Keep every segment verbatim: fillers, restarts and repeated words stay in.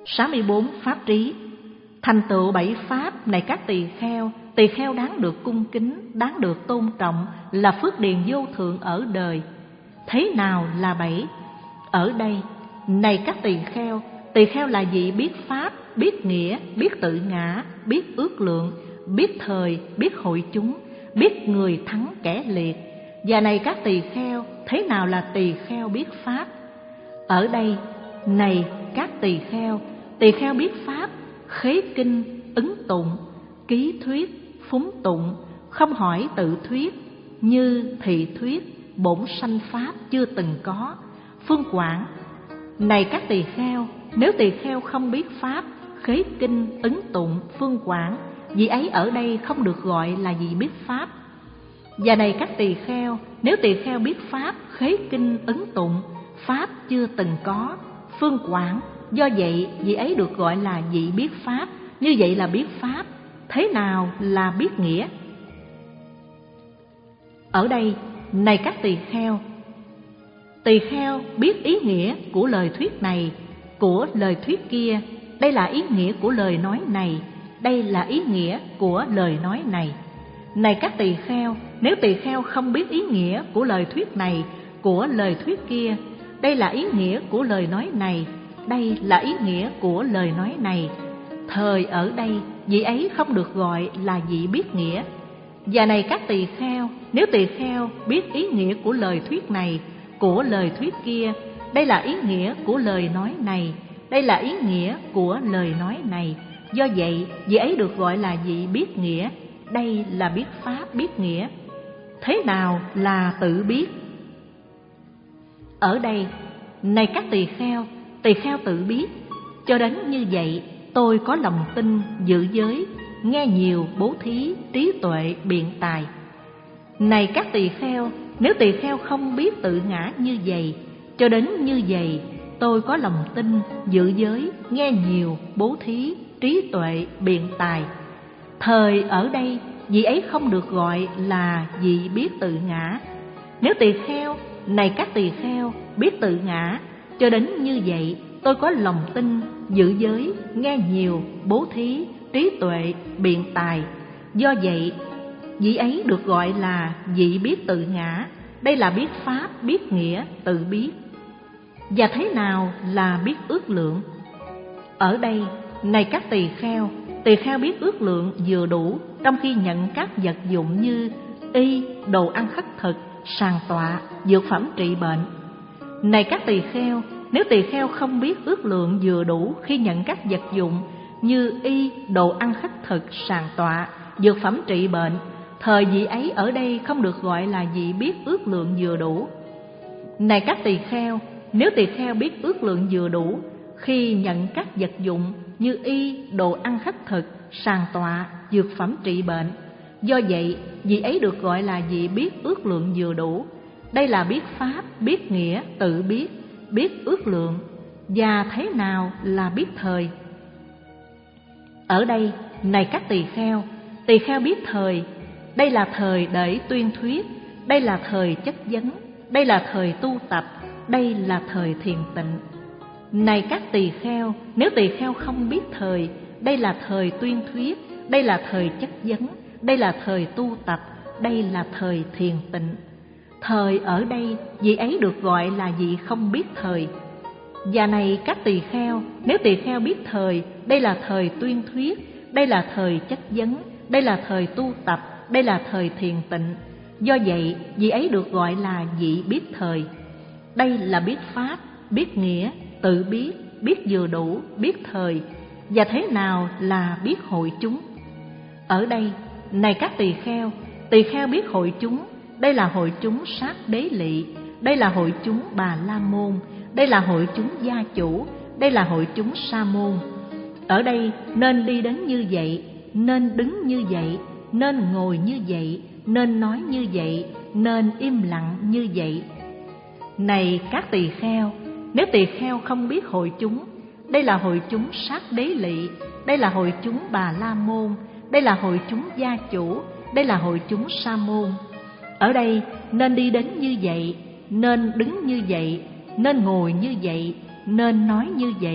sáu mươi bốn pháp trí. Thành tựu bảy pháp này các tỳ kheo, tỳ kheo đáng được cung kính, đáng được tôn trọng, là phước điền vô thượng ở đời. Thế nào là bảy? Ở đây, này các tỳ kheo, tỳ kheo là vị biết pháp, biết nghĩa, biết tự ngã, biết ước lượng, biết thời, biết hội chúng, biết người thắng kẻ liệt. Và này các tỳ kheo, thế nào là tỳ kheo biết pháp? Ở đây, này các tỳ kheo, tỳ kheo biết pháp, khế kinh, ứng tụng, ký thuyết, phúng tụng, không hỏi tự thuyết, như thị thuyết, bổn sanh pháp chưa từng có, phương quảng. Này các tỳ kheo, nếu tỳ kheo không biết pháp, khế kinh, ứng tụng, phương quảng, vị ấy ở đây không được gọi là vị biết pháp. Và này các tỳ kheo, nếu tỳ kheo biết pháp, khế kinh, ứng tụng, pháp chưa từng có, phương quảng, do vậy vị ấy được gọi là vị biết pháp. Như vậy là biết pháp. Thế nào là biết nghĩa? Ở đây, này các tỳ kheo, tỳ kheo biết ý nghĩa của lời thuyết này, của lời thuyết kia. Đây là ý nghĩa của lời nói này, đây là ý nghĩa của lời nói này. Này các tỳ kheo, nếu tỳ kheo không biết ý nghĩa của lời thuyết này, của lời thuyết kia, đây là ý nghĩa của lời nói này, đây là ý nghĩa của lời nói này, thời ở đây vị ấy không được gọi là vị biết nghĩa. Và này các tỳ kheo, nếu tỳ kheo biết ý nghĩa của lời thuyết này, của lời thuyết kia, đây là ý nghĩa của lời nói này, đây là ý nghĩa của lời nói này, do vậy vị ấy được gọi là vị biết nghĩa. Đây là biết pháp, biết nghĩa. Thế nào là tự biết? Ở đây, này các tỳ kheo, tỳ kheo tự biết. Cho đến như vậy, tôi có lòng tin, giữ giới, nghe nhiều, bố thí, trí tuệ, biện tài. Này các tỳ kheo, nếu tỳ kheo không biết tự ngã như vậy, cho đến như vậy, tôi có lòng tin, giữ giới, nghe nhiều, bố thí, trí tuệ, biện tài. Thời ở đây, vị ấy không được gọi là vị biết tự ngã. Nếu tỳ kheo, này các tỳ kheo, biết tự ngã, cho đến như vậy, tôi có lòng tin, giữ giới, nghe nhiều, bố thí, trí tuệ, biện tài. Do vậy, vị ấy được gọi là vị biết tự ngã. Đây là biết pháp, biết nghĩa, tự biết. Và thế nào là biết ước lượng? Ở đây, này các tỳ kheo, tỳ kheo biết ước lượng vừa đủ trong khi nhận các vật dụng như y, đồ ăn khất thực, sàn tọa, dược phẩm trị bệnh. Này các tỳ kheo, nếu tỳ kheo không biết ước lượng vừa đủ khi nhận các vật dụng như y, đồ ăn khất thực, sàn tọa, dược phẩm trị bệnh, thời vị ấy ở đây không được gọi là vị biết ước lượng vừa đủ. Này các tỳ kheo, nếu tỳ kheo biết ước lượng vừa đủ khi nhận các vật dụng như y, đồ ăn khất thực, sàn tọa, dược phẩm trị bệnh, do vậy vị ấy được gọi là vị biết ước lượng vừa đủ. Đây là biết pháp, biết nghĩa, tự biết, biết ước lượng. Và thế nào là biết thời? Ở đây, này các tỳ kheo, tỳ kheo biết thời. Đây là thời để tuyên thuyết, đây là thời chất vấn, đây là thời tu tập, đây là thời thiền tịnh. Này các tỳ kheo, nếu tỳ kheo không biết thời, đây là thời tuyên thuyết, đây là thời chất vấn, đây là thời tu tập, đây là thời thiền tịnh. Thời ở đây, vị ấy được gọi là vị không biết thời. Và này các tỳ kheo, nếu tỳ kheo biết thời, đây là thời tuyên thuyết, đây là thời chất vấn, đây là thời tu tập, đây là thời thiền tịnh. Do vậy, vị ấy được gọi là vị biết thời. Đây là biết pháp, biết nghĩa, tự biết, biết vừa đủ, biết thời. Và thế nào là biết hội chúng? Ở đây, này các tỳ kheo, tỳ kheo biết hội chúng. Đây là hội chúng sát đế lị, đây là hội chúng bà la môn, đây là hội chúng gia chủ, đây là hội chúng sa môn. Ở đây nên đi đến như vậy, nên đứng như vậy, nên ngồi như vậy, nên nói như vậy, nên im lặng như vậy. Này các tỳ kheo, nếu tỳ kheo không biết hội chúng, đây là hội chúng sát đế lị, đây là hội chúng bà la môn, đây là hội chúng gia chủ, đây là hội chúng sa môn. Ở đây nên đi đến như vậy, nên đứng như vậy, nên ngồi như vậy, nên nói như vậy,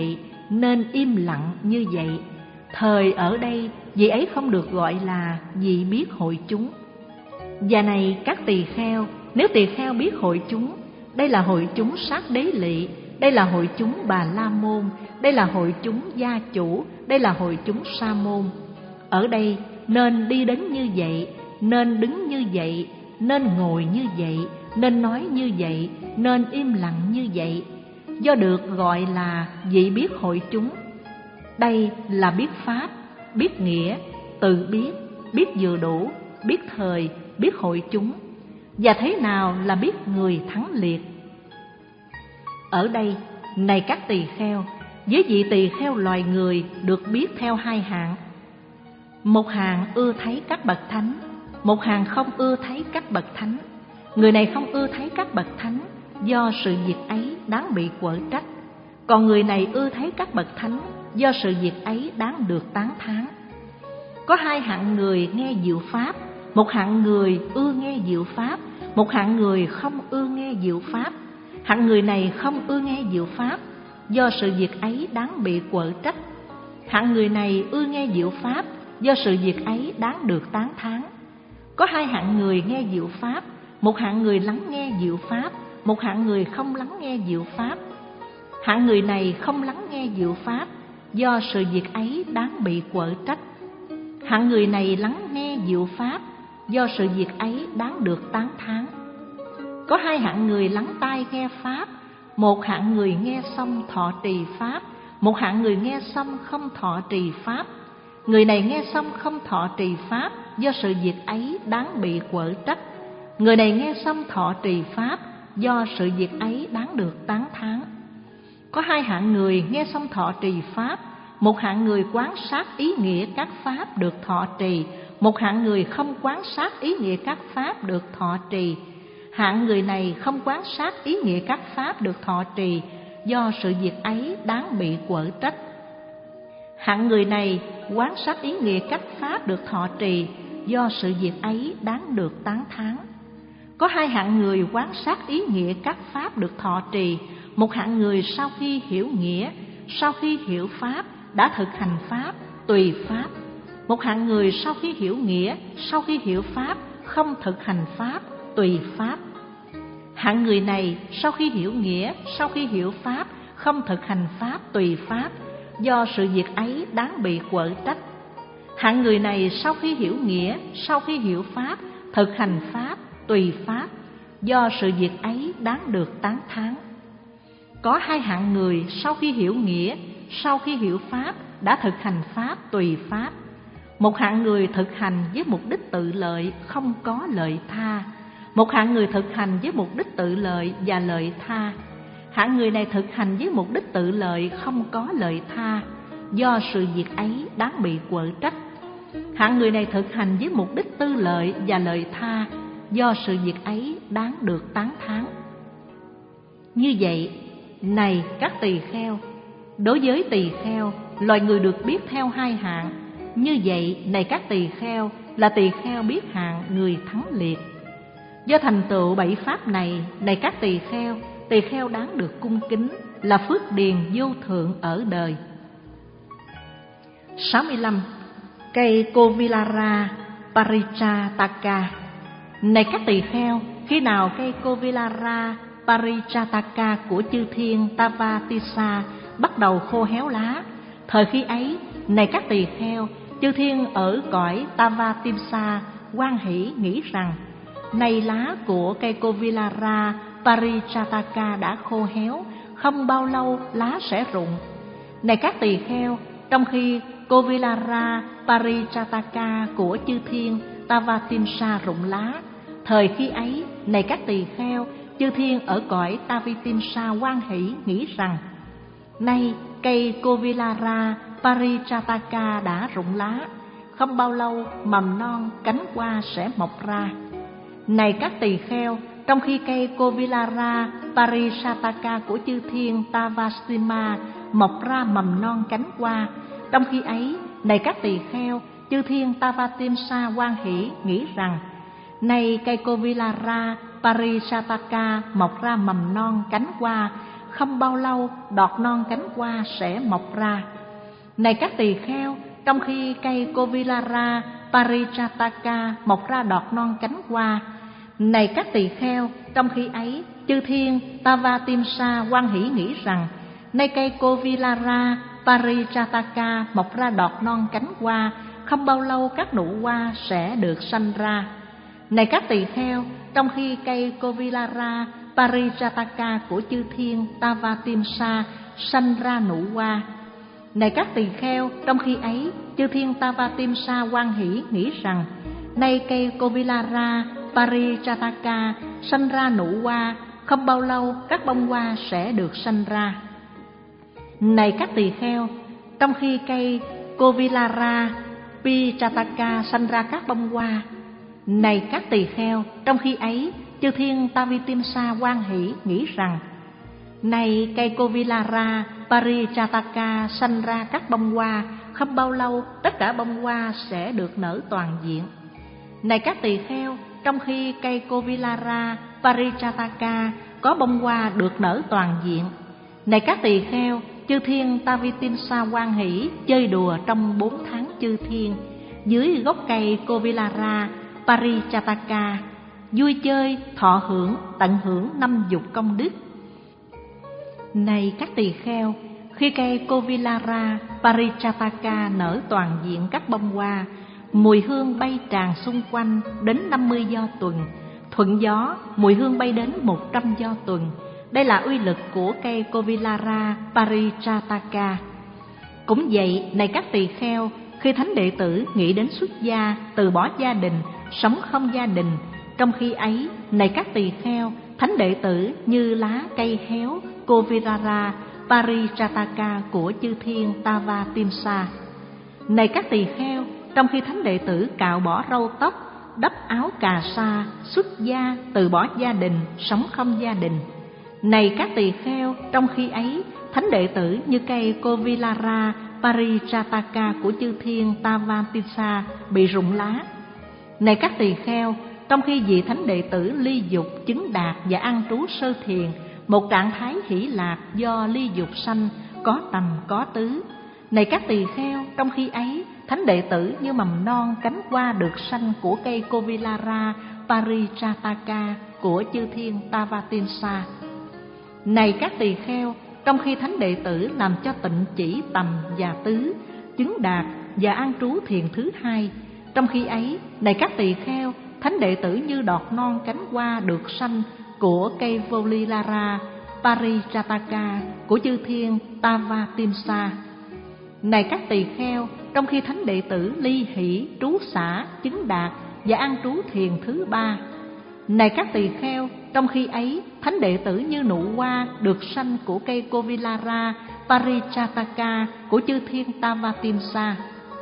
nên im lặng như vậy. Thời ở đây, vị ấy không được gọi là vị biết hội chúng. Và này các tỳ kheo, nếu tỳ kheo biết hội chúng, đây là hội chúng sát đế lỵ, đây là hội chúng Bà La Môn, đây là hội chúng gia chủ, đây là hội chúng Sa Môn. Ở đây nên đi đến như vậy, nên đứng như vậy, nên ngồi như vậy, nên nói như vậy, nên im lặng như vậy, do được gọi là vị biết hội chúng. Đây là biết pháp, biết nghĩa, tự biết, biết vừa đủ, biết thời, biết hội chúng. Và thế nào là biết người thắng liệt? Ở đây, này các tỳ kheo, với vị tỳ kheo loài người được biết theo hai hạng. Một hạng ưa thấy các bậc thánh, một hạng không ưa thấy các bậc thánh. Người này không ưa thấy các bậc thánh, do sự việc ấy đáng bị quở trách. Còn người này ưa thấy các bậc thánh, do sự việc ấy đáng được tán thán. Có hai hạng người nghe diệu pháp, một hạng người ưa nghe diệu pháp, một hạng người không ưa nghe diệu pháp. Hạng người này không ưa nghe diệu pháp, do sự việc ấy đáng bị quở trách. Hạng người này ưa nghe diệu pháp, do sự việc ấy đáng được tán thán. Có hai hạng người nghe diệu pháp, một hạng người lắng nghe diệu pháp, một hạng người không lắng nghe diệu pháp. Hạng người này không lắng nghe diệu pháp, do sự việc ấy đáng bị quở trách. Hạng người này lắng nghe diệu pháp, do sự việc ấy đáng được tán thán. Có hai hạng người lắng tai nghe pháp, một hạng người nghe xong thọ trì pháp, một hạng người nghe xong không thọ trì pháp. Người này nghe xong không thọ trì pháp, do sự việc ấy đáng bị quở trách. Người này nghe xong thọ trì pháp, do sự việc ấy đáng được tán thán. Có hai hạng người nghe xong thọ trì pháp, một hạng người quán sát ý nghĩa các pháp được thọ trì, một hạng người không quán sát ý nghĩa các pháp được thọ trì. Hạng người này không quán sát ý nghĩa các pháp được thọ trì, do sự việc ấy đáng bị quở trách. Hạng người này quán sát ý nghĩa các pháp được thọ trì, do sự việc ấy đáng được tán thán. Có hai hạng người quán sát ý nghĩa các pháp được thọ trì, một hạng người sau khi hiểu nghĩa, sau khi hiểu pháp đã thực hành pháp tùy pháp. Một hạng người sau khi hiểu nghĩa, sau khi hiểu pháp không thực hành pháp tùy pháp. Hạng người này sau khi hiểu nghĩa, sau khi hiểu pháp không thực hành pháp tùy pháp, do sự việc ấy đáng bị quở trách. Hạng người này sau khi hiểu nghĩa, sau khi hiểu pháp thực hành pháp tùy pháp, do sự việc ấy đáng được tán thán. Có hai hạng người sau khi hiểu nghĩa, sau khi hiểu pháp đã thực hành pháp tùy pháp. Một hạng người thực hành với mục đích tự lợi, không có lợi tha. Một hạng người thực hành với mục đích tự lợi và lợi tha. Hạng người này thực hành với mục đích tự lợi, không có lợi tha, do sự việc ấy đáng bị quở trách. Hạng người này thực hành với mục đích tư lợi và lợi tha, do sự việc ấy đáng được tán thán. Như vậy, này các tỳ kheo, đối với tỳ kheo, loài người được biết theo hai hạng. Như vậy, này các tỳ kheo, là tỳ kheo biết hạng người thắng liệt. Do thành tựu bảy pháp này, này các tỳ kheo, tỳ kheo đáng được cung kính, là phước điền vô thượng ở đời. sáu mươi lăm. Cây Kovilara Parijataka. Này các tỳ kheo, khi nào cây Kovilara Parijataka của chư thiên Tavatisa bắt đầu khô héo lá, thời khi ấy, này các tỳ kheo, chư thiên ở cõi Tavatisa hoan hỷ nghĩ rằng: nay lá của cây Kovilara Parijataka đã khô héo, không bao lâu lá sẽ rụng. Này các tỳ kheo, trong khi Kovilara Parijataka của chư thiên Tavatimsa rụng lá, thời khi ấy, này các tỳ kheo, chư thiên ở cõi Tavitimsa hoan hỷ nghĩ rằng: nay cây Kovilara Parijataka đã rụng lá, không bao lâu mầm non cánh hoa sẽ mọc ra. Này các tỳ kheo, trong khi cây Kovilara Parijataka của chư thiên Tavasima mọc ra mầm non cánh hoa, trong khi ấy, này các tỳ kheo, chư thiên Tavatimsa hoan hỷ nghĩ rằng: nay cây Kovilara Parijataka mọc ra mầm non cánh hoa, không bao lâu đọt non cánh hoa sẽ mọc ra. Này các tỳ kheo, trong khi cây Kovilara Parijataka mọc ra đọt non cánh hoa, này các tỳ kheo, trong khi ấy chư thiên Tavatimsa hoan hỷ nghĩ rằng nay cây Kovilara Parijataka mọc ra đọt non cánh hoa, không bao lâu các nụ hoa sẽ được sanh ra. Này các tỳ kheo, trong khi cây Kovilara Parijataka của chư thiên Tavatimsa sanh ra nụ hoa, này các tỳ kheo, trong khi ấy chư thiên Tavatimsa hoan hỷ nghĩ rằng nay cây Kovilara Parijataka sanh ra nụ hoa, không bao lâu các bông hoa sẽ được sanh ra. Này các tỳ kheo, trong khi cây Kovilara Parijataka sanh ra các bông hoa, này các tỳ kheo, trong khi ấy chư thiên Tavitimsa hoan hỷ nghĩ rằng này cây Kovilara Parijataka sanh ra các bông hoa, không bao lâu tất cả bông hoa sẽ được nở toàn diện. Này các tỳ kheo, trong khi cây Kovilara Parijataka có bông hoa được nở toàn diện, này các tỳ kheo, chư thiên Tavitimsa hoan hỷ chơi đùa trong bốn tháng chư thiên dưới gốc cây Kovilara Parijataka, vui chơi thọ hưởng tận hưởng năm dục công đức. Này các tỳ kheo, khi cây Kovilara Parijataka nở toàn diện các bông hoa, mùi hương bay tràn xung quanh đến năm mươi do tuần, thuận gió mùi hương bay đến một trăm do tuần. Đây là uy lực của cây Kovilara Parijataka. Cũng vậy, này các tỳ kheo, khi thánh đệ tử nghĩ đến xuất gia, từ bỏ gia đình, sống không gia đình, trong khi ấy, này các tỳ kheo, thánh đệ tử như lá cây héo Kovilara Parijataka của chư thiên Tavatimsa. Này các tỳ kheo, trong khi thánh đệ tử cạo bỏ râu tóc, đắp áo cà sa, xuất gia, từ bỏ gia đình, sống không gia đình, này các tỳ kheo, trong khi ấy thánh đệ tử như cây Kovilara Parijataka của chư thiên Tavatimsa bị rụng lá. Này các tỳ kheo, trong khi vị thánh đệ tử ly dục chứng đạt và an trú sơ thiền, một trạng thái hỷ lạc do ly dục sanh, có tầm có tứ. Này các tỳ kheo, trong khi ấy thánh đệ tử như mầm non cánh hoa được sanh của cây Kovilara Parijataka của chư thiên Tavatimsa. Này các tỳ kheo, trong khi thánh đệ tử làm cho tịnh chỉ tầm và tứ, chứng đạt và an trú thiền thứ hai, trong khi ấy, này các tỳ kheo, thánh đệ tử như đọt non cánh hoa được sanh của cây Kovilara Parijataka của chư thiên Tavatimsa. Này các tỳ kheo, trong khi thánh đệ tử ly hỷ trú xả chứng đạt và an trú thiền thứ ba, này các tỳ kheo, trong khi ấy thánh đệ tử như nụ hoa được sanh của cây Kovilara Parijataka của chư thiên Tavatimsa.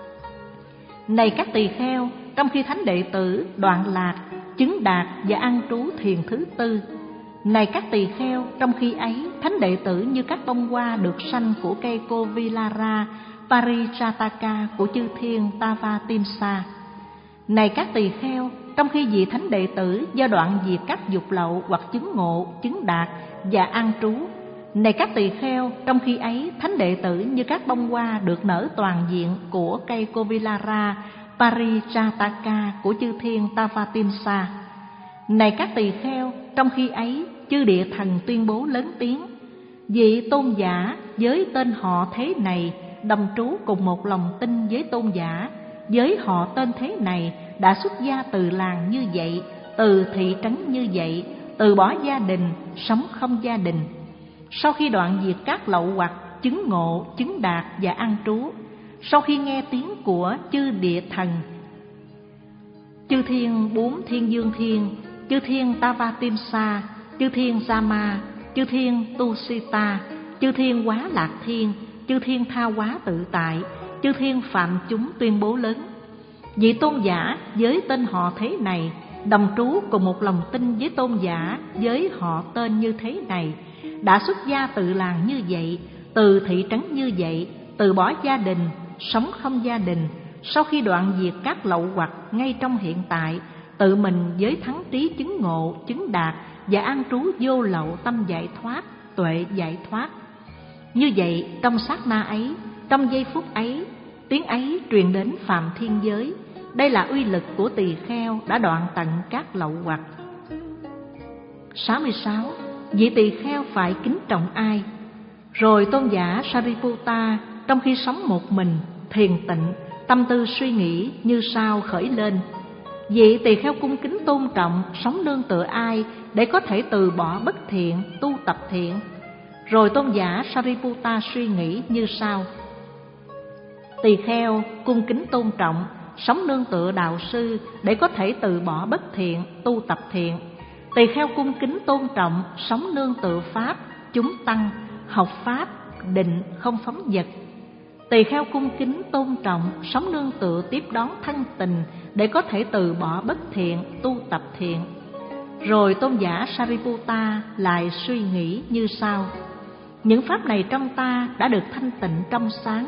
Này các tỳ kheo, trong khi thánh đệ tử đoạn lạc chứng đạt và an trú thiền thứ tư, này các tỳ kheo, trong khi ấy thánh đệ tử như các bông hoa được sanh của cây Kovilara Parijataka của chư thiên Tavatimsa. Này các tỳ kheo, trong khi vị thánh đệ tử do đoạn diệt các dục lậu hoặc chứng ngộ, chứng đạt và an trú, này các tỳ kheo, trong khi ấy thánh đệ tử như các bông hoa được nở toàn diện của cây Kovilara Parijataka của chư thiên Tavatimsa. Này các tỳ kheo, trong khi ấy chư địa thần tuyên bố lớn tiếng: vị tôn giả với tên họ thế này đồng trú cùng một lòng tin với tôn giả với họ tên thế này đã xuất gia từ làng như vậy, từ thị trấn như vậy, từ bỏ gia đình, sống không gia đình. Sau khi đoạn diệt các lậu hoặc, chứng ngộ, chứng đạt và an trú, sau khi nghe tiếng của chư địa thần, chư thiên bốn thiên dương thiên, chư thiên Tavatimsa, chư thiên Sama, chư thiên Tusita, chư thiên Quá Lạc Thiên, chư thiên Tha Hóa Tự Tại, chư thiên phạm chúng tuyên bố lớn: vị tôn giả với tên họ thế này đồng trú cùng một lòng tin với tôn giả với họ tên như thế này đã xuất gia từ làng như vậy, từ thị trấn như vậy, từ bỏ gia đình, sống không gia đình, sau khi đoạn diệt các lậu hoặc ngay trong hiện tại, tự mình với thắng trí chứng ngộ, chứng đạt và an trú vô lậu tâm giải thoát, tuệ giải thoát. Như vậy, trong sát na ấy, trong giây phút ấy, tiếng ấy truyền đến phạm thiên giới. Đây là uy lực của tỳ kheo đã đoạn tận các lậu hoặc. sáu mươi sáu. Vị tỳ kheo phải kính trọng ai? Rồi tôn giả Sariputta trong khi sống một mình, thiền tịnh, tâm tư suy nghĩ như sau khởi lên: vị tỳ kheo cung kính tôn trọng sống nương tựa ai để có thể từ bỏ bất thiện, tu tập thiện? Rồi tôn giả Sariputta suy nghĩ như sau: tỳ kheo cung kính tôn trọng sống nương tựa đạo sư để có thể từ bỏ bất thiện, tu tập thiện. Tỳ kheo cung kính tôn trọng sống nương tựa pháp chúng tăng, học pháp định không phóng dật. Tỳ kheo cung kính tôn trọng sống nương tựa tiếp đón thân tình để có thể từ bỏ bất thiện, tu tập thiện. Rồi tôn giả Sariputta lại suy nghĩ như sau: những pháp này trong ta đã được thanh tịnh trong sáng,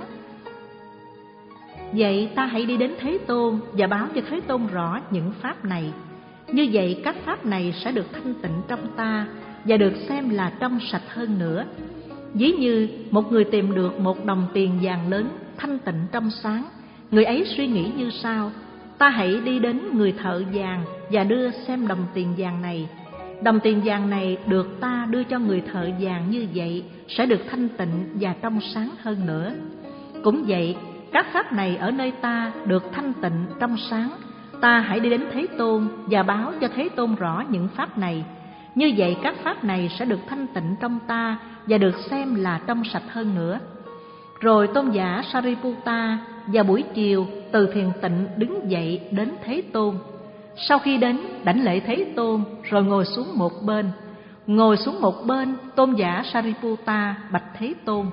vậy ta hãy đi đến Thế Tôn và báo cho Thế Tôn rõ những pháp này. Như vậy các pháp này sẽ được thanh tịnh trong ta và được xem là trong sạch hơn nữa. Ví như một người tìm được một đồng tiền vàng lớn thanh tịnh trong sáng, người ấy suy nghĩ như sau: ta hãy đi đến người thợ vàng và đưa xem đồng tiền vàng này. Đồng tiền vàng này được ta đưa cho người thợ vàng, như vậy sẽ được thanh tịnh và trong sáng hơn nữa. Cũng vậy, các pháp này ở nơi ta được thanh tịnh trong sáng, ta hãy đi đến Thế Tôn và báo cho Thế Tôn rõ những pháp này. Như vậy các pháp này sẽ được thanh tịnh trong ta và được xem là trong sạch hơn nữa. Rồi tôn giả Sariputta vào buổi chiều từ thiền tịnh đứng dậy đến Thế Tôn. Sau khi đến, đảnh lễ Thế Tôn rồi ngồi xuống một bên. Ngồi xuống một bên, tôn giả Sariputta bạch Thế Tôn: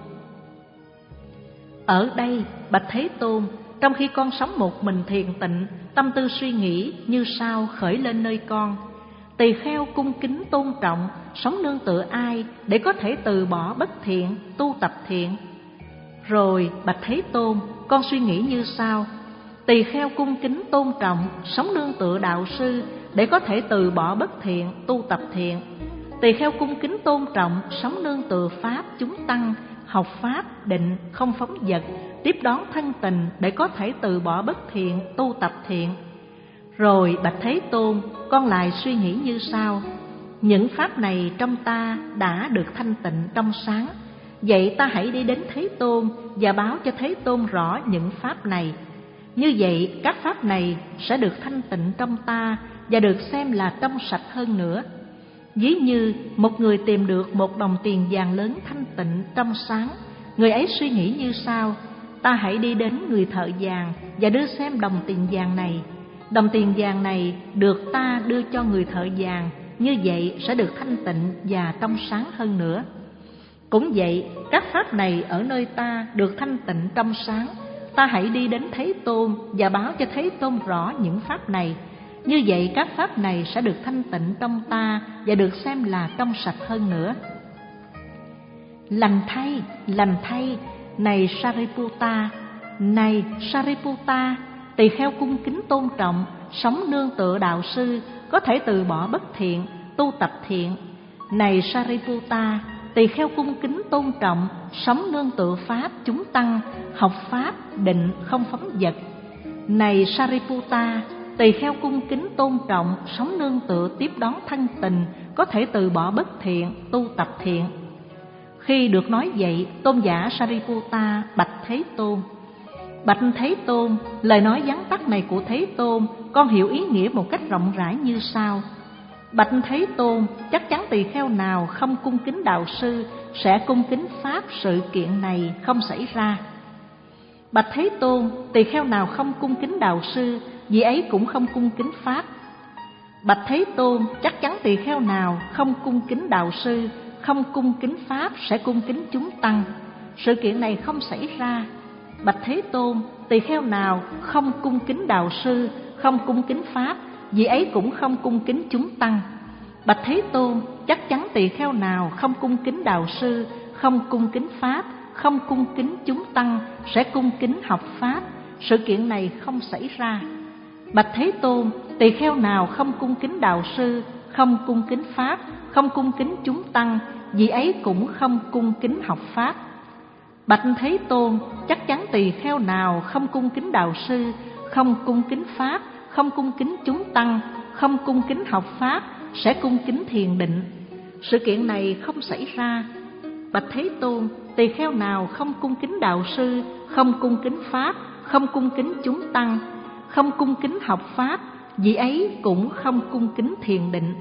ở đây, bạch Thế Tôn, trong khi con sống một mình thiền tịnh, tâm tư suy nghĩ như sau khởi lên nơi con: tỳ kheo cung kính tôn trọng sống nương tựa ai để có thể từ bỏ bất thiện, tu tập thiện? Rồi bạch Thế Tôn, con suy nghĩ như sau: tỳ kheo cung kính tôn trọng sống nương tựa đạo sư để có thể từ bỏ bất thiện, tu tập thiện. Tỳ kheo cung kính tôn trọng sống nương tựa pháp chúng tăng, học pháp định không phóng dật, tiếp đón thân tình để có thể từ bỏ bất thiện, tu tập thiện. Rồi bạch Thế Tôn, con lại suy nghĩ như sau: những pháp này trong ta đã được thanh tịnh trong sáng, vậy ta hãy đi đến Thế Tôn và báo cho Thế Tôn rõ những pháp này. Như vậy các pháp này sẽ được thanh tịnh trong ta và được xem là trong sạch hơn nữa. Ví như một người tìm được một đồng tiền vàng lớn thanh tịnh trong sáng, người ấy suy nghĩ như sau: ta hãy đi đến người thợ vàng và đưa xem đồng tiền vàng này. Đồng tiền vàng này được ta đưa cho người thợ vàng, như vậy sẽ được thanh tịnh và trong sáng hơn nữa. Cũng vậy, các pháp này ở nơi ta được thanh tịnh trong sáng, ta hãy đi đến Thế Tôn và báo cho Thế Tôn rõ những pháp này. Như vậy các pháp này sẽ được thanh tịnh trong ta và được xem là trong sạch hơn nữa. Lành thay, lành thay, này Sariputta, này Sariputta, tỳ kheo cung kính tôn trọng sống nương tựa đạo sư có thể từ bỏ bất thiện, tu tập thiện. Này Sariputta, tỳ kheo cung kính tôn trọng sống nương tựa pháp chúng tăng, học pháp định không phóng dật. Này Sariputta, tỳ kheo cung kính tôn trọng sống nương tựa tiếp đón thân tình có thể từ bỏ bất thiện, tu tập thiện. Khi được nói vậy, tôn giả Sariputta bạch Thế Tôn: bạch Thế Tôn, lời nói vắn tắt này của Thế Tôn con hiểu ý nghĩa một cách rộng rãi như sau: bạch Thế Tôn, chắc chắn tỳ kheo nào không cung kính đạo sư sẽ cung kính pháp sự kiện này không xảy ra. Bạch Thế Tôn, tỳ kheo nào không cung kính đạo sư, vì ấy cũng không cung kính pháp. Bạch Thế Tôn, chắc chắn tỳ kheo nào không cung kính đạo sư, không cung kính pháp sẽ cung kính chúng tăng. Sự kiện này không xảy ra. Bạch Thế Tôn, tỳ kheo nào không cung kính đạo sư, không cung kính pháp, vì ấy cũng không cung kính chúng tăng. Bạch Thế Tôn, chắc chắn tỳ kheo nào không cung kính đạo sư, không cung kính pháp, không cung kính chúng tăng sẽ cung kính học pháp. Sự kiện này không xảy ra. Bạch Thế Tôn, tỳ kheo nào không cung kính đạo sư, không cung kính pháp, không cung kính chúng tăng, vị ấy cũng không cung kính học Pháp. Bạch Thế Tôn, chắc chắn tỳ kheo nào không cung kính đạo sư, không cung kính Pháp, không cung kính chúng tăng, không cung kính học Pháp, sẽ cung kính thiền định. Sự kiện này không xảy ra. Bạch Thế Tôn, tỳ kheo nào không cung kính đạo sư, không cung kính Pháp, không cung kính chúng tăng, không cung kính học Pháp, vị ấy cũng không cung kính thiền định.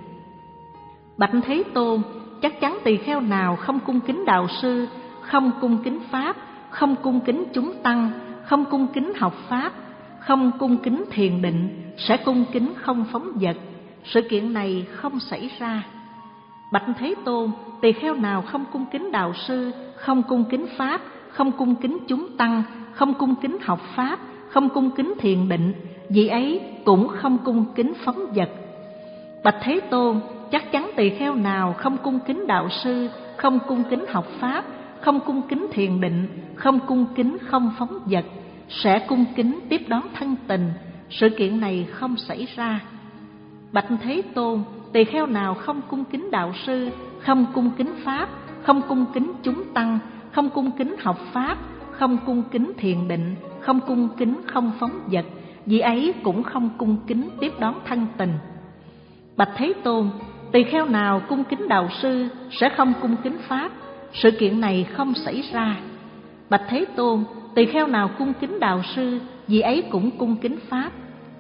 Bạch Thế Tôn, chắc chắn tỳ kheo nào không cung kính đạo sư, không cung kính Pháp, không cung kính chúng tăng, không cung kính học Pháp, không cung kính thiền định, sẽ cung kính không phóng dật. Sự kiện này không xảy ra. Bạch Thế Tôn, tỳ kheo nào không cung kính đạo sư, không cung kính Pháp, không cung kính chúng tăng, không cung kính học Pháp, không cung kính thiền định, vị ấy cũng không cung kính phóng dật. Bạch Thế Tôn, chắc chắn tỳ kheo nào không cung kính đạo sư, không cung kính học Pháp, không cung kính thiền định, không cung kính không phóng dật, sẽ cung kính tiếp đón thân tình. Sự kiện này không xảy ra. Bạch Thế Tôn, tỳ kheo nào không cung kính đạo sư, không cung kính Pháp, không cung kính chúng tăng, không cung kính học Pháp, không cung kính thiền định, không cung kính không phóng dật, vị ấy cũng không cung kính tiếp đón thân tình. Bạch Thế Tôn, tỳ kheo nào cung kính đạo sư sẽ không cung kính Pháp. Sự kiện này không xảy ra. Bạch Thế Tôn, tỳ kheo nào cung kính đạo sư, vị ấy cũng cung kính Pháp.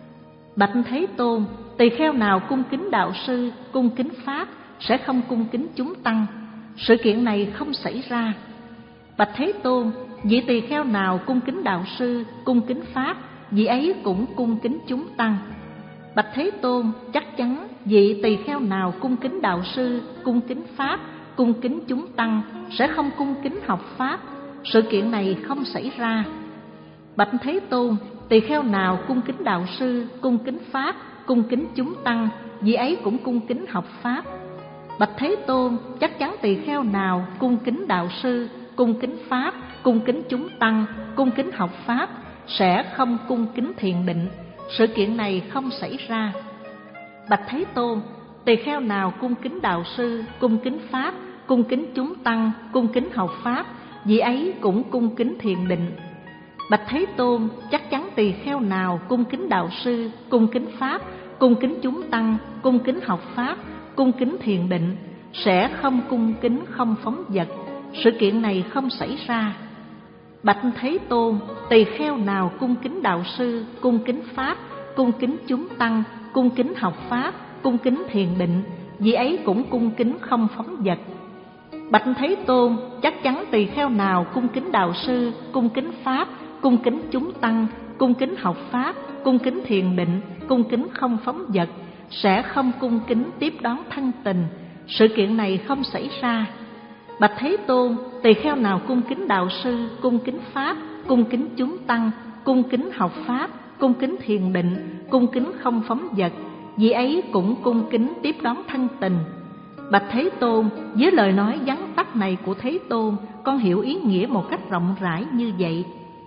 Bạch Thế Tôn, tỳ kheo nào cung kính đạo sư, cung kính Pháp, sẽ không cung kính chúng tăng. Sự kiện này không xảy ra. Bạch Thế Tôn, vị tỳ kheo nào cung kính đạo sư, cung kính Pháp, vị ấy cũng cung kính chúng tăng. Bạch Thế Tôn, chắc chắn vị tỳ kheo nào cung kính đạo sư, cung kính Pháp, cung kính chúng tăng, sẽ không cung kính học Pháp. Sự kiện này không xảy ra. Bạch Thế Tôn, tỳ kheo nào cung kính đạo sư, cung kính Pháp, cung kính chúng tăng, vị ấy cũng cung kính học Pháp. Bạch Thế Tôn, chắc chắn tỳ kheo nào cung kính đạo sư, cung kính Pháp, cung kính chúng tăng, cung kính học Pháp, sẽ không cung kính thiền định. Sự kiện này không xảy ra. Bạch Thế Tôn, tỳ kheo nào cung kính đạo sư, cung kính Pháp, cung kính chúng tăng, cung kính học Pháp, vị ấy cũng cung kính thiền định. Bạch Thế Tôn, chắc chắn tỳ kheo nào cung kính đạo sư, cung kính Pháp, cung kính chúng tăng, cung kính học Pháp, cung kính thiền định, sẽ không cung kính không phóng dật. Sự kiện này không xảy ra. Bạch Thế Tôn, tỳ kheo nào cung kính đạo sư, cung kính Pháp, cung kính chúng tăng, cung kính học Pháp, cung kính thiền định, vị ấy cũng cung kính không phóng dật. Bạch Thế Tôn, chắc chắn tỳ kheo nào cung kính đạo sư, cung kính Pháp, cung kính chúng tăng, cung kính học Pháp, cung kính thiền định, cung kính không phóng dật, sẽ không cung kính tiếp đón thân tình. Sự kiện này không xảy ra. Bạch Thế Tôn, tỳ kheo nào cung kính đạo sư, cung kính Pháp, cung kính chúng tăng, cung kính học Pháp, cung kính thiền định, cung kính không phóng dật, vị ấy cũng cung kính tiếp đón thân tình. Bạch Thế Tôn, với lời nói vắn tắt này của Thế Tôn, con hiểu ý nghĩa một cách rộng rãi như vậy.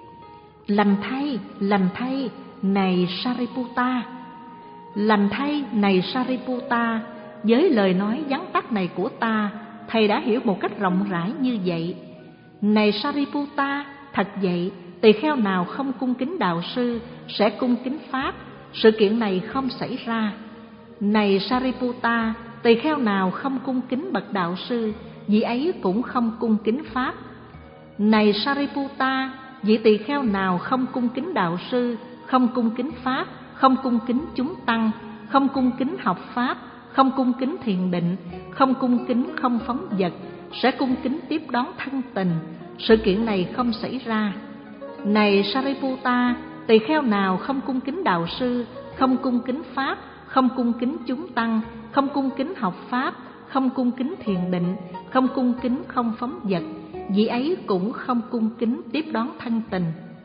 Lành thay, lành thay, này Sariputta. Lành thay, này Sariputta, với lời nói vắn tắt này của ta, thầy đã hiểu một cách rộng rãi như vậy. Này Sariputta, thật vậy, tỳ kheo nào không cung kính đạo sư sẽ cung kính Pháp. Sự kiện này không xảy ra. Này Sariputta, tỳ kheo nào không cung kính bậc đạo sư, vị ấy cũng không cung kính Pháp. Này Sariputta, vị tỳ kheo nào không cung kính đạo sư, không cung kính Pháp, không cung kính chúng tăng, không cung kính học Pháp, không cung kính thiền định, không cung kính không phóng dật, sẽ cung kính tiếp đón thân tình. Sự kiện này không xảy ra. Này Sariputta, tỳ kheo nào không cung kính đạo sư, không cung kính Pháp, không cung kính chúng tăng, không cung kính học Pháp, không cung kính thiền định, không cung kính không phóng dật, vị ấy cũng không cung kính tiếp đón thân tình.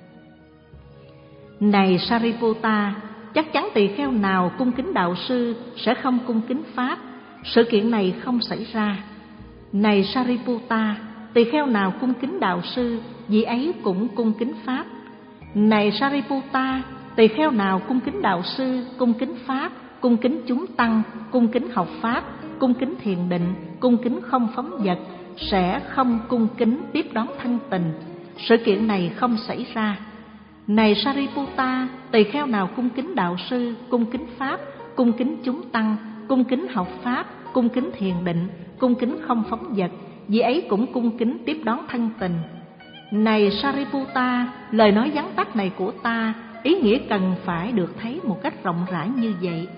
Này Sariputta, chắc chắn tỳ kheo nào cung kính đạo sư sẽ không cung kính Pháp. Sự kiện này không xảy ra. Này Sariputta, tỳ kheo nào cung kính đạo sư, vị ấy cũng cung kính Pháp. Này Sariputta, tỳ kheo nào cung kính đạo sư, cung kính Pháp, cung kính chúng tăng, cung kính học Pháp, cung kính thiền định, cung kính không phóng dật, sẽ không cung kính tiếp đón thân tình. Sự kiện này không xảy ra. Này Sariputta, tỳ kheo nào cung kính đạo sư, cung kính pháp, cung kính chúng tăng, cung kính học pháp, cung kính thiền định, cung kính không phóng dật, vì ấy cũng cung kính tiếp đón thân tình. Này Sariputta, lời nói vắn tắt này của ta, ý nghĩa cần phải được thấy một cách rộng rãi như vậy.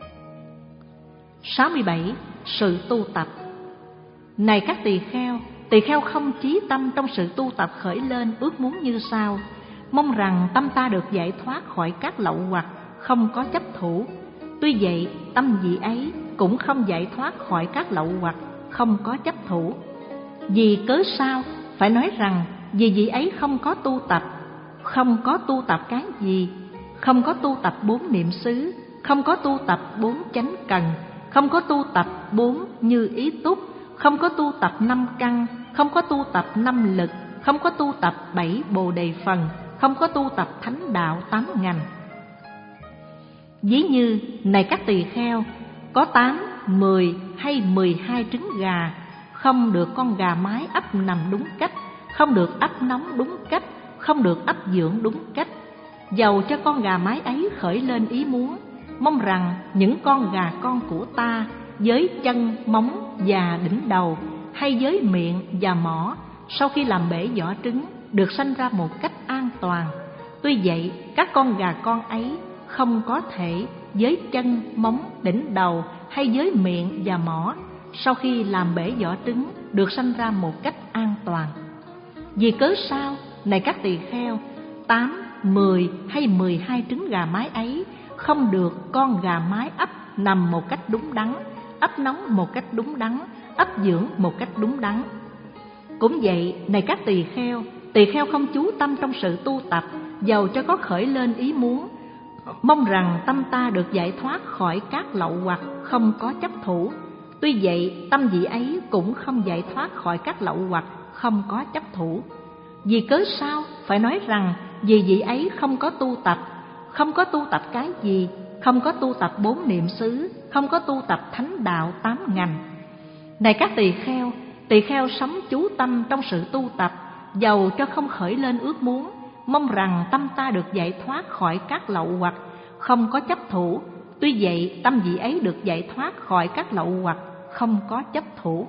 sáu mươi bảy. Sự tu tập. Này các tỳ kheo, tỳ kheo không chí tâm trong sự tu tập khởi lên ước muốn như sau: mong rằng tâm ta được giải thoát khỏi các lậu hoặc, không có chấp thủ. Tuy vậy, tâm vị ấy cũng không giải thoát khỏi các lậu hoặc, không có chấp thủ. Vì cớ sao? Phải nói rằng vì vị ấy không có tu tập. Không có tu tập cái gì? Không có tu tập bốn niệm xứ, không có tu tập bốn chánh cần, không có tu tập bốn như ý túc, không có tu tập năm căn, không có tu tập năm lực, không có tu tập bảy bồ đề phần, không có tu tập thánh đạo tám ngành. Ví như, này các tỳ kheo, có tám, mười hay mười hai trứng gà, không được con gà mái ấp nằm đúng cách, không được ấp nóng đúng cách, không được ấp dưỡng đúng cách. Dầu cho con gà mái ấy khởi lên ý muốn, mong rằng những con gà con của ta với chân, móng và đỉnh đầu, hay với miệng và mỏ, sau khi làm bể vỏ trứng, được sanh ra một cách an toàn. Tuy vậy, các con gà con ấy không có thể với chân, móng, đỉnh đầu hay với miệng và mỏ, sau khi làm bể vỏ trứng, được sanh ra một cách an toàn. Vì cớ sao? Này các tỳ kheo, tám, mười hay mười hai trứng gà mái ấy không được con gà mái ấp nằm một cách đúng đắn, ấp nóng một cách đúng đắn, ấp dưỡng một cách đúng đắn. Cũng vậy, này các tỳ kheo, tỳ kheo không chú tâm trong sự tu tập, dầu cho có khởi lên ý muốn, mong rằng tâm ta được giải thoát khỏi các lậu hoặc, không có chấp thủ. Tuy vậy, tâm vị ấy cũng không giải thoát khỏi các lậu hoặc, không có chấp thủ. Vì cớ sao? Phải nói rằng vì vị ấy không có tu tập. Không có tu tập cái gì? Không có tu tập bốn niệm xứ, không có tu tập thánh đạo tám ngành. Này các tỳ kheo, tỳ kheo sống chú tâm trong sự tu tập, dầu cho không khởi lên ước muốn, mong rằng tâm ta được giải thoát khỏi các lậu hoặc, không có chấp thủ. Tuy vậy, tâm vị ấy được giải thoát khỏi các lậu hoặc, không có chấp thủ.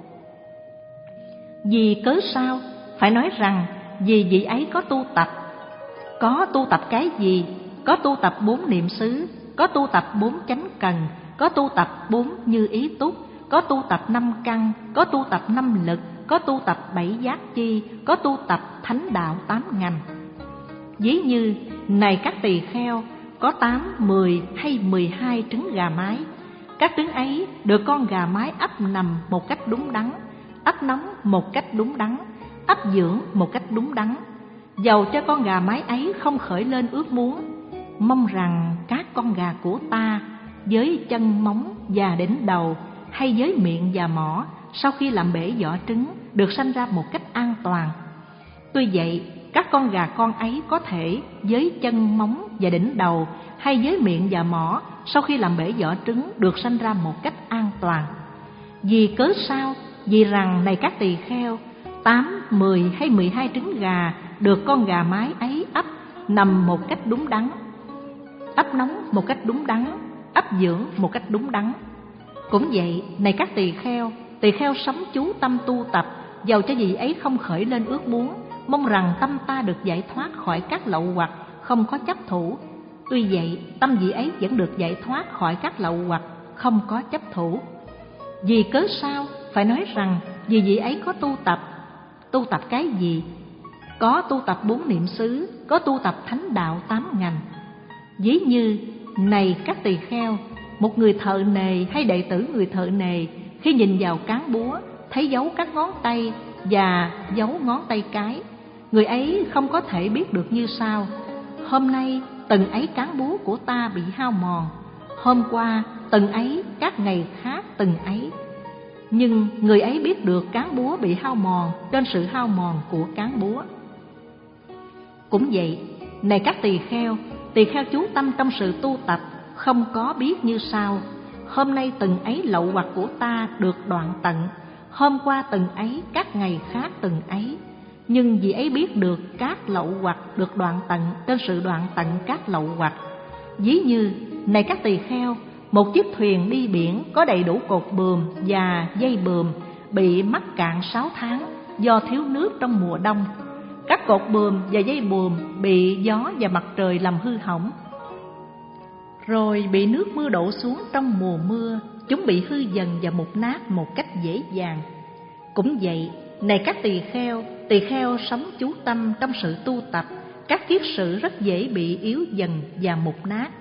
Vì cớ sao? Phải nói rằng vì vị ấy có tu tập. Có tu tập cái gì? Có tu tập bốn niệm xứ, có tu tập bốn chánh cần, có tu tập bốn như ý túc, có tu tập năm căn, có tu tập năm lực, có tu tập bảy giác chi, có tu tập thánh đạo tám ngành. Ví như, này các tỳ kheo, có tám, mười hay mười hai trứng gà mái. Các trứng ấy được con gà mái ấp nằm một cách đúng đắn, ấp nóng một cách đúng đắn, ấp dưỡng một cách đúng đắn. Dầu cho con gà mái ấy không khởi lên ước muốn, mong rằng các con gà của ta với chân, móng và đỉnh đầu, hay với miệng và mỏ, sau khi làm bể vỏ trứng, được sanh ra một cách an toàn. Tuy vậy, các con gà con ấy có thể với chân, móng và đỉnh đầu, hay với miệng và mỏ, sau khi làm bể vỏ trứng, được sanh ra một cách an toàn. Vì cớ sao? Vì rằng, này các tỳ kheo, tám, mười hay mười hai trứng gà được con gà mái ấy ấp nằm một cách đúng đắn, ấp nóng một cách đúng đắn, ấp dưỡng một cách đúng đắn. Cũng vậy, này các tỳ kheo, tỳ kheo sống chú tâm tu tập, dầu cho vị ấy không khởi lên ước muốn, mong rằng tâm ta được giải thoát khỏi các lậu hoặc, không có chấp thủ. Tuy vậy, tâm vị ấy vẫn được giải thoát khỏi các lậu hoặc, không có chấp thủ. Vì cớ sao? Phải nói rằng vì vị ấy có tu tập. Tu tập cái gì? Có tu tập bốn niệm xứ, có tu tập thánh đạo tám ngành. Ví như, này các tỳ kheo, một người thợ nề hay đệ tử người thợ nề, khi nhìn vào cán búa, thấy dấu các ngón tay và dấu ngón tay cái, người ấy không có thể biết được như sau: hôm nay từng ấy cán búa của ta bị hao mòn, hôm qua từng ấy, các ngày khác từng ấy. Nhưng người ấy biết được cán búa bị hao mòn trên sự hao mòn của cán búa. Cũng vậy, này các tỳ kheo, tỳ kheo chú tâm trong sự tu tập, không có biết như sau: hôm nay từng ấy lậu hoặc của ta được đoạn tận, hôm qua từng ấy, các ngày khác từng ấy. Nhưng vì ấy biết được các lậu hoặc được đoạn tận trên sự đoạn tận các lậu hoặc. Ví như, này các tỳ kheo, một chiếc thuyền đi biển có đầy đủ cột buồm và dây buồm bị mắc cạn sáu tháng do thiếu nước trong mùa đông. Các cột buồm và dây buồm bị gió và mặt trời làm hư hỏng, rồi bị nước mưa đổ xuống trong mùa mưa, chúng bị hư dần và mục nát một cách dễ dàng. Cũng vậy, này các tỳ kheo, tỳ kheo sống chú tâm trong sự tu tập, các kiết sử rất dễ bị yếu dần và mục nát.